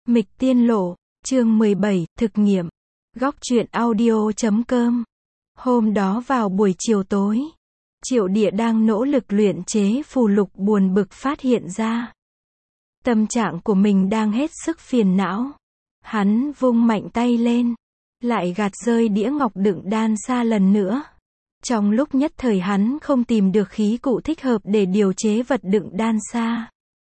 Mịch Tiên Lộ, chương 17, thực nghiệm. Góc truyện audio.com. Hôm đó vào buổi chiều tối, Triệu Địa đang nỗ lực luyện chế phù lục buồn bực phát hiện ra. Tâm trạng của mình đang hết sức phiền não. Hắn vung mạnh tay lên, lại gạt rơi đĩa ngọc đựng đan sa lần nữa. Trong lúc nhất thời hắn không tìm được khí cụ thích hợp để điều chế vật đựng đan sa.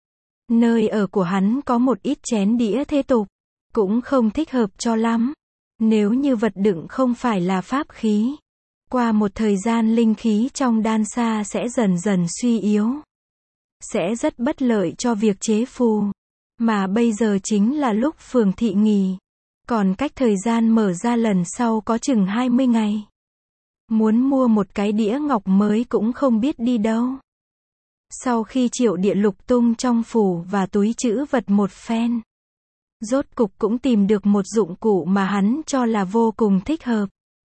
Nơi ở của hắn có một ít chén đĩa thế tục, cũng không thích hợp cho lắm. Nếu như vật đựng không phải là pháp khí, qua một thời gian linh khí trong đan sa sẽ dần dần suy yếu, sẽ rất bất lợi cho việc chế phù. Mà bây giờ chính là lúc phường thị nghỉ, còn cách thời gian mở ra lần sau có chừng 20 ngày. Muốn mua một cái đĩa ngọc mới cũng không biết đi đâu. Sau khi Triệu Địa lục tung trong phủ và túi trữ vật một phen, rốt cục cũng tìm được một dụng cụ mà hắn cho là vô cùng thích hợp.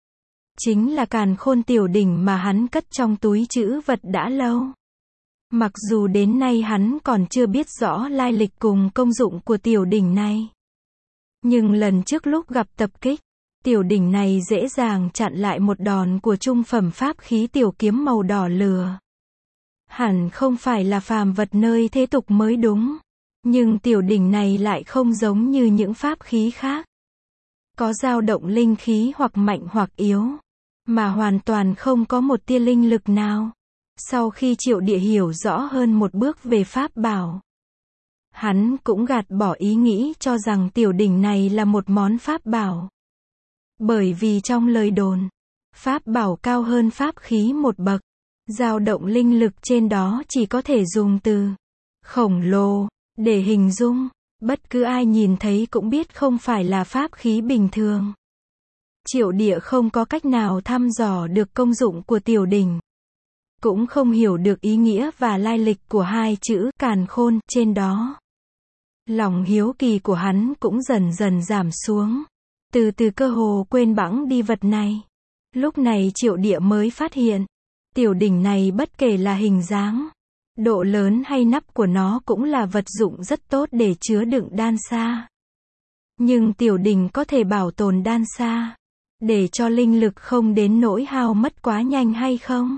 Chính là càn khôn tiểu đỉnh mà hắn cất trong túi trữ vật đã lâu. Mặc dù đến nay hắn còn chưa biết rõ lai lịch cùng công dụng của tiểu đỉnh này. Nhưng lần trước lúc gặp tập kích, tiểu đỉnh này dễ dàng chặn lại một đòn của trung phẩm pháp khí tiểu kiếm màu đỏ lửa. Hẳn không phải là phàm vật nơi thế tục mới đúng. Nhưng tiểu đỉnh này lại không giống như những pháp khí khác. Có dao động linh khí hoặc mạnh hoặc yếu, mà hoàn toàn không có một tia linh lực nào. Sau khi Triệu Địa hiểu rõ hơn một bước về pháp bảo, hắn cũng gạt bỏ ý nghĩ cho rằng tiểu đỉnh này là một món pháp bảo. Bởi vì trong lời đồn, pháp bảo cao hơn pháp khí một bậc. Dao động linh lực trên đó chỉ có thể dùng từ khổng lồ để hình dung. Bất cứ ai nhìn thấy cũng biết không phải là pháp khí bình thường. Triệu Địa không có cách nào thăm dò được công dụng của tiểu đỉnh, cũng không hiểu được ý nghĩa và lai lịch của hai chữ càn khôn trên đó. Lòng hiếu kỳ của hắn cũng dần dần giảm xuống, từ từ cơ hồ quên bẵng đi vật này. Lúc này Triệu Địa mới phát hiện, tiểu đỉnh này bất kể là hình dáng, độ lớn hay nắp của nó cũng là vật dụng rất tốt để chứa đựng đan sa. Nhưng tiểu đỉnh có thể bảo tồn đan sa, để cho linh lực không đến nỗi hao mất quá nhanh hay không?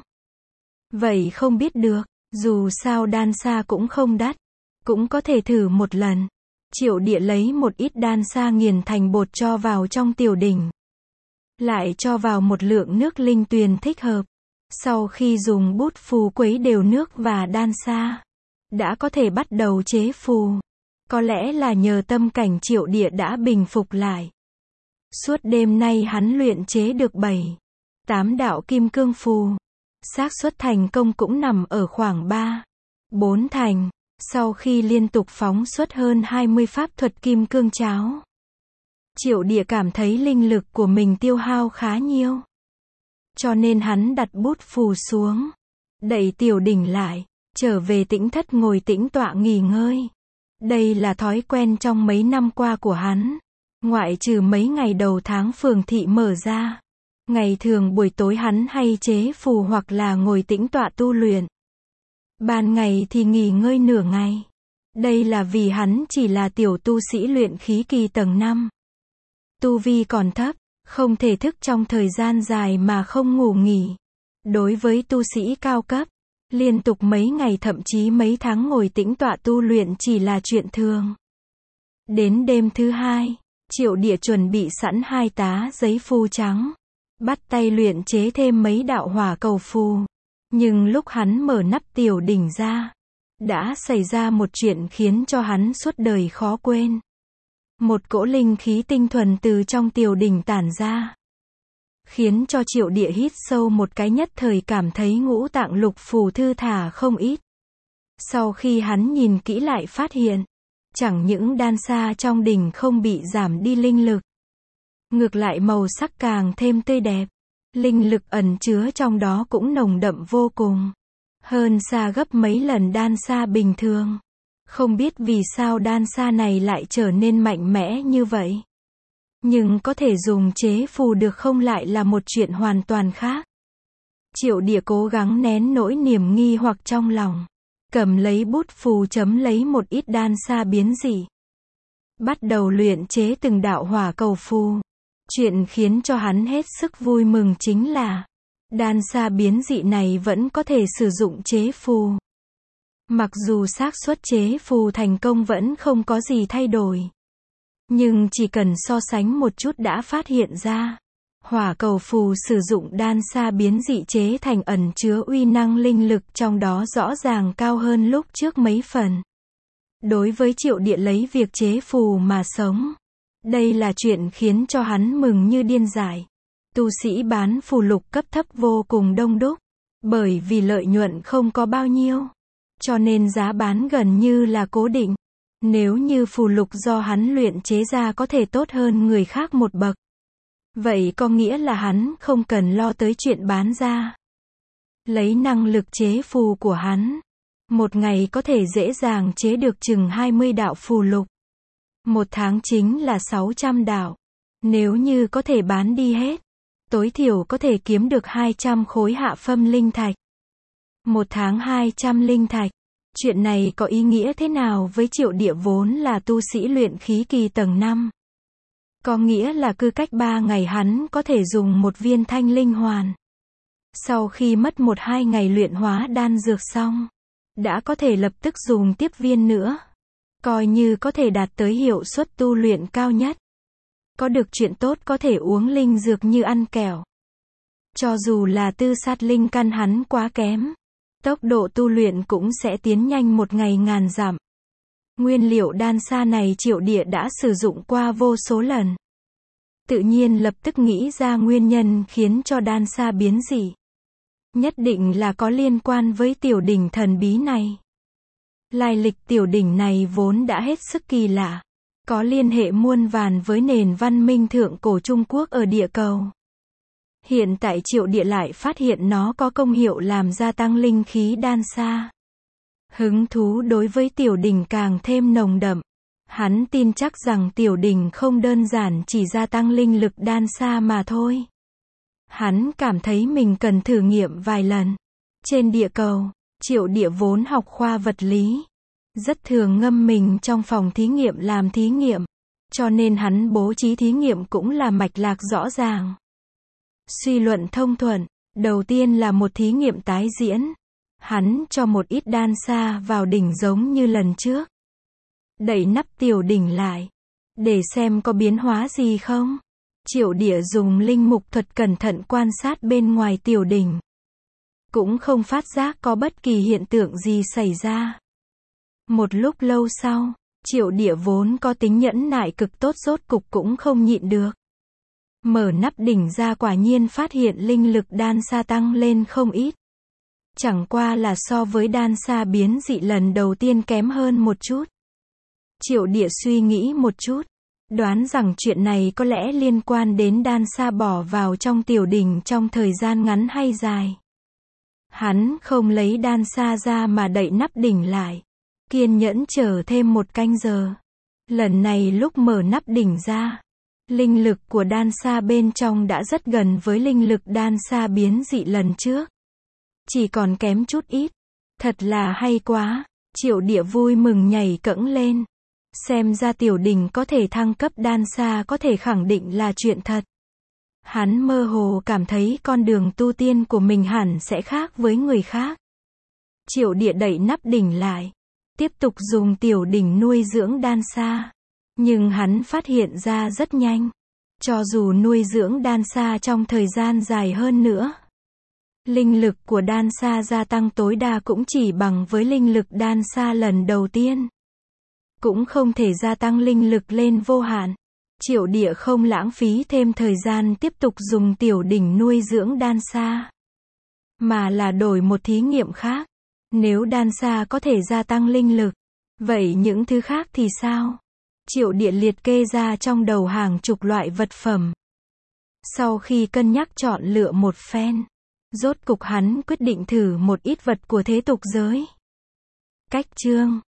Vậy không biết được, dù sao đan sa cũng không đắt, cũng có thể thử một lần. Triệu Địa lấy một ít đan sa nghiền thành bột cho vào trong tiểu đỉnh, lại cho vào một lượng nước linh tuyền thích hợp. Sau khi dùng bút phù quấy đều nước và đan sa, đã có thể bắt đầu chế phù. Có lẽ là nhờ tâm cảnh Triệu Địa đã bình phục lại. Suốt đêm nay hắn luyện chế được 7-8 đạo kim cương phù. Xác suất thành công cũng nằm ở khoảng 3-4 thành. Sau khi liên tục phóng xuất hơn 20 pháp thuật kim cương cháo, Triệu Địa cảm thấy linh lực của mình tiêu hao khá nhiều. Cho nên hắn đặt bút phù xuống, đẩy tiểu đỉnh lại, trở về tĩnh thất ngồi tĩnh tọa nghỉ ngơi. Đây là thói quen trong mấy năm qua của hắn. Ngoại trừ mấy ngày đầu tháng phường thị mở ra, ngày thường buổi tối hắn hay chế phù hoặc là ngồi tĩnh tọa tu luyện. Ban ngày thì nghỉ ngơi nửa ngày. Đây là vì hắn chỉ là tiểu tu sĩ luyện khí kỳ tầng 5. Tu vi còn thấp, không thể thức trong thời gian dài mà không ngủ nghỉ. Đối với tu sĩ cao cấp, liên tục mấy ngày thậm chí mấy tháng ngồi tĩnh tọa tu luyện chỉ là chuyện thường. Đến đêm thứ hai, Triệu Địa chuẩn bị sẵn 2 tá giấy phù trắng, bắt tay luyện chế thêm mấy đạo hỏa cầu phù. Nhưng lúc hắn mở nắp tiểu đỉnh ra, đã xảy ra một chuyện khiến cho hắn suốt đời khó quên. Một cỗ linh khí tinh thuần từ trong tiểu đỉnh tản ra, khiến cho Triệu Địa hít sâu một cái, nhất thời cảm thấy ngũ tạng lục phủ thư thả không ít. Sau khi hắn nhìn kỹ lại phát hiện, chẳng những đan sa trong đỉnh không bị giảm đi linh lực, ngược lại màu sắc càng thêm tươi đẹp. Linh lực ẩn chứa trong đó cũng nồng đậm vô cùng, hơn xa gấp mấy lần đan sa bình thường. Không biết vì sao đan sa này lại trở nên mạnh mẽ như vậy. Nhưng có thể dùng chế phù được không lại là một chuyện hoàn toàn khác. Triệu Địa cố gắng nén nỗi niềm nghi hoặc trong lòng, cầm lấy bút phù chấm lấy một ít đan sa biến dị. bắt đầu luyện chế từng đạo hỏa cầu phù. Chuyện khiến cho hắn hết sức vui mừng chính là, đan sa biến dị này vẫn có thể sử dụng chế phù. Mặc dù xác suất chế phù thành công vẫn không có gì thay đổi, nhưng chỉ cần so sánh một chút đã phát hiện ra, hỏa cầu phù sử dụng đan sa biến dị chế thành ẩn chứa uy năng linh lực trong đó rõ ràng cao hơn lúc trước mấy phần. Đối với Triệu Địa lấy việc chế phù mà sống, đây là chuyện khiến cho hắn mừng như điên dại. Tu sĩ bán phù lục cấp thấp vô cùng đông đúc, bởi vì lợi nhuận không có bao nhiêu, cho nên giá bán gần như là cố định. Nếu như phù lục do hắn luyện chế ra có thể tốt hơn người khác một bậc, vậy có nghĩa là hắn không cần lo tới chuyện bán ra. Lấy năng lực chế phù của hắn, một ngày có thể dễ dàng chế được chừng 20 đạo phù lục. Một tháng chính là 600 đạo. Nếu như có thể bán đi hết, tối thiểu có thể kiếm được 200 khối hạ phẩm linh thạch. Một tháng 200 linh thạch. Chuyện này có ý nghĩa thế nào với Triệu Địa vốn là tu sĩ luyện khí kỳ tầng 5? Có nghĩa là cứ cách 3 ngày hắn có thể dùng một viên thanh linh hoàn. Sau khi mất 1-2 ngày luyện hóa đan dược xong, đã có thể lập tức dùng tiếp viên nữa. Coi như có thể đạt tới hiệu suất tu luyện cao nhất. Có được chuyện tốt có thể uống linh dược như ăn kẹo. Cho dù là tư sát linh căn hắn quá kém, tốc độ tu luyện cũng sẽ tiến nhanh một ngày ngàn dặm. Nguyên liệu đan sa này Triệu Địa đã sử dụng qua vô số lần. Tự nhiên lập tức nghĩ ra nguyên nhân khiến cho đan sa biến dị. Nhất định là có liên quan với tiểu đỉnh thần bí này. Lai lịch tiểu đỉnh này vốn đã hết sức kỳ lạ, có liên hệ muôn vàn với nền văn minh thượng cổ Trung Quốc ở địa cầu. Hiện tại Triệu Địa lại phát hiện nó có công hiệu làm gia tăng linh khí đan sa. Hứng thú đối với tiểu đỉnh càng thêm nồng đậm. Hắn tin chắc rằng tiểu đỉnh không đơn giản chỉ gia tăng linh lực đan sa mà thôi. Hắn cảm thấy mình cần thử nghiệm vài lần. Trên địa cầu, Triệu Địa vốn học khoa vật lý, rất thường ngâm mình trong phòng thí nghiệm làm thí nghiệm, cho nên hắn bố trí thí nghiệm cũng là mạch lạc rõ ràng. Suy luận thông thuận, đầu tiên là một thí nghiệm tái diễn. Hắn cho một ít đan sa vào đỉnh giống như lần trước. Đậy nắp tiểu đỉnh lại, để xem có biến hóa gì không. Triệu Địa dùng linh mục thuật cẩn thận quan sát bên ngoài tiểu đỉnh. Cũng không phát giác có bất kỳ hiện tượng gì xảy ra. Một lúc lâu sau, Triệu Địa vốn có tính nhẫn nại cực tốt rốt cục cũng không nhịn được. Mở nắp đỉnh ra quả nhiên phát hiện linh lực đan sa tăng lên không ít. Chẳng qua là so với đan sa biến dị lần đầu tiên kém hơn một chút. Triệu Địa suy nghĩ một chút, đoán rằng chuyện này có lẽ liên quan đến đan sa bỏ vào trong tiểu đỉnh trong thời gian ngắn hay dài. Hắn không lấy đan sa ra mà đậy nắp đỉnh lại. Kiên nhẫn chờ thêm 1 canh giờ. Lần này lúc mở nắp đỉnh ra, linh lực của đan sa bên trong đã rất gần với linh lực đan sa biến dị lần trước. Chỉ còn kém chút ít. Thật là hay quá. Triệu Địa vui mừng nhảy cẫng lên. Xem ra tiểu đỉnh có thể thăng cấp đan sa có thể khẳng định là chuyện thật. Hắn mơ hồ cảm thấy con đường tu tiên của mình hẳn sẽ khác với người khác. Triệu Địa đậy nắp đỉnh lại, tiếp tục dùng tiểu đỉnh nuôi dưỡng đan sa. Nhưng hắn phát hiện ra rất nhanh, cho dù nuôi dưỡng đan sa trong thời gian dài hơn nữa, linh lực của đan sa gia tăng tối đa cũng chỉ bằng với linh lực đan sa lần đầu tiên. Cũng không thể gia tăng linh lực lên vô hạn. Triệu Địa không lãng phí thêm thời gian tiếp tục dùng tiểu đỉnh nuôi dưỡng đan sa, mà là đổi một thí nghiệm khác. Nếu đan sa có thể gia tăng linh lực, vậy những thứ khác thì sao? Triệu Địa liệt kê ra trong đầu hàng chục loại vật phẩm. Sau khi cân nhắc chọn lựa một phen, rốt cục hắn quyết định thử một ít vật của thế tục giới. Cách chương